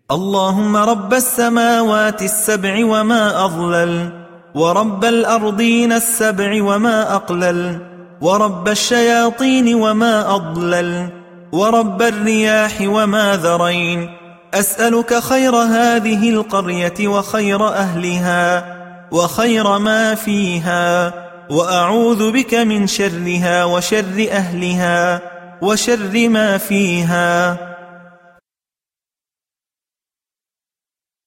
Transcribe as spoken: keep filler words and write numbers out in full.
اللهم رب السماوات السبع وما أضلل، ورب الأرضين السبع وما أقلل، ورب الشياطين وما أضلل، ورب الرياح وما ذرين، أسألك خير هذه القرية وخير أهلها وخير ما فيها، وأعوذ بك من شرها وشر أهلها وشر ما فيها.